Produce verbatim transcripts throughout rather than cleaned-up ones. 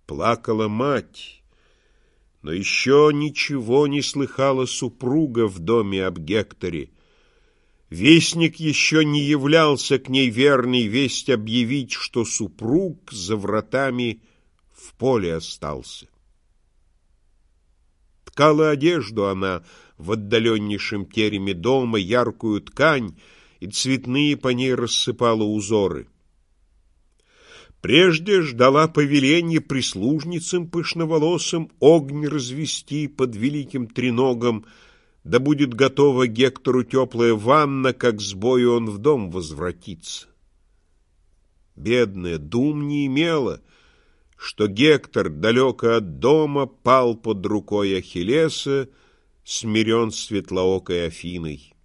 Плакала мать, но еще ничего не слыхала супруга в доме об Гекторе. Вестник еще не являлся к ней верный весть объявить, что супруг за вратами в поле остался. Ткала одежду она в отдаленнейшем тереме дома, яркую ткань, и цветные по ней рассыпала узоры. Прежде ждала повеление прислужницам пышноволосым огонь развести под великим треногом, да будет готова Гектору теплая ванна, как с бою он в дом возвратится. Бедная дум не имела, что Гектор, далеко от дома, пал под рукой Ахиллеса, смирен светлоокой Афиной.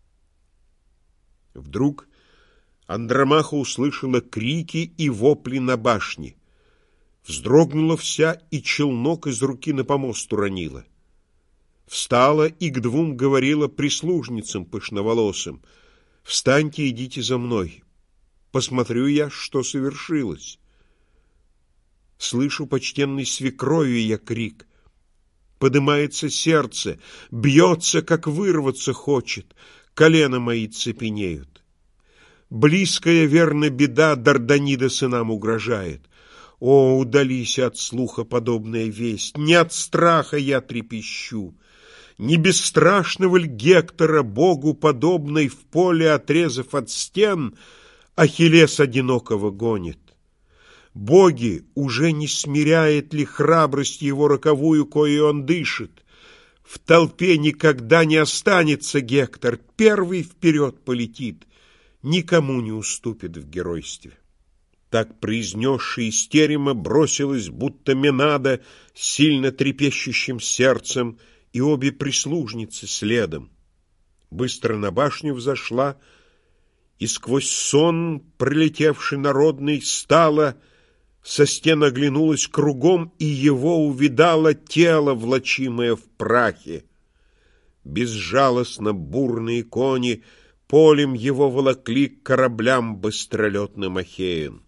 Вдруг Андромаха услышала крики и вопли на башне. Вздрогнула вся и челнок из руки на помост уронила. Встала и к двум говорила прислужницам пышноволосым: «Встаньте, идите за мной. Посмотрю я, что совершилось». Слышу почтенной свекровью я крик. Подымается сердце, бьется, как вырваться хочет, колена мои цепенеют. Близкая, верно, беда Дарданида сынам угрожает. О, удались от слуха подобная весть, не от страха я трепещу. Не бесстрашного ль Гектора, богу подобной, в поле, отрезав от стен, Ахиллес одинокого гонит? Боги, уже не смиряет ли храбрость его роковую, коей он дышит? В толпе никогда не останется Гектор, первый вперед полетит, никому не уступит в геройстве. Так произнесши из терема бросилась, будто Менада, сильно трепещущим сердцем, и обе прислужницы следом. Быстро на башню взошла, и сквозь сон, пролетевший народный, стала, со стен оглянулась кругом, и его увидала тело, влачимое в прахе. Безжалостно бурные кони полем его волокли к кораблям быстролетным Ахеям.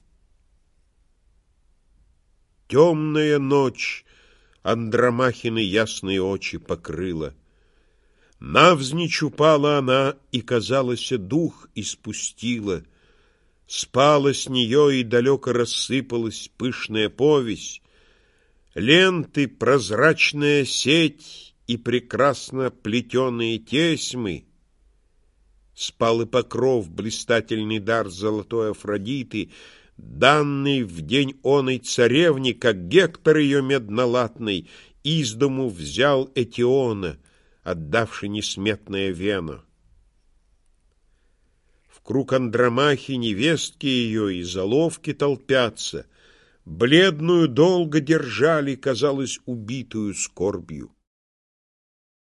Темная ночь Андромахины ясные очи покрыла. Навзничь упала она, и, казалось, дух испустила. Спала с нее, и далеко рассыпалась пышная повесь. Ленты, прозрачная сеть и прекрасно плетеные тесьмы. Спал и покров, блистательный дар золотой Афродиты, данный в день оной царевне, как Гектор ее меднолатный из дому взял Этиона, отдавший несметное вено. Вкруг Андромахи невестки ее и заловки толпятся, бледную долго держали, казалось, убитую скорбью.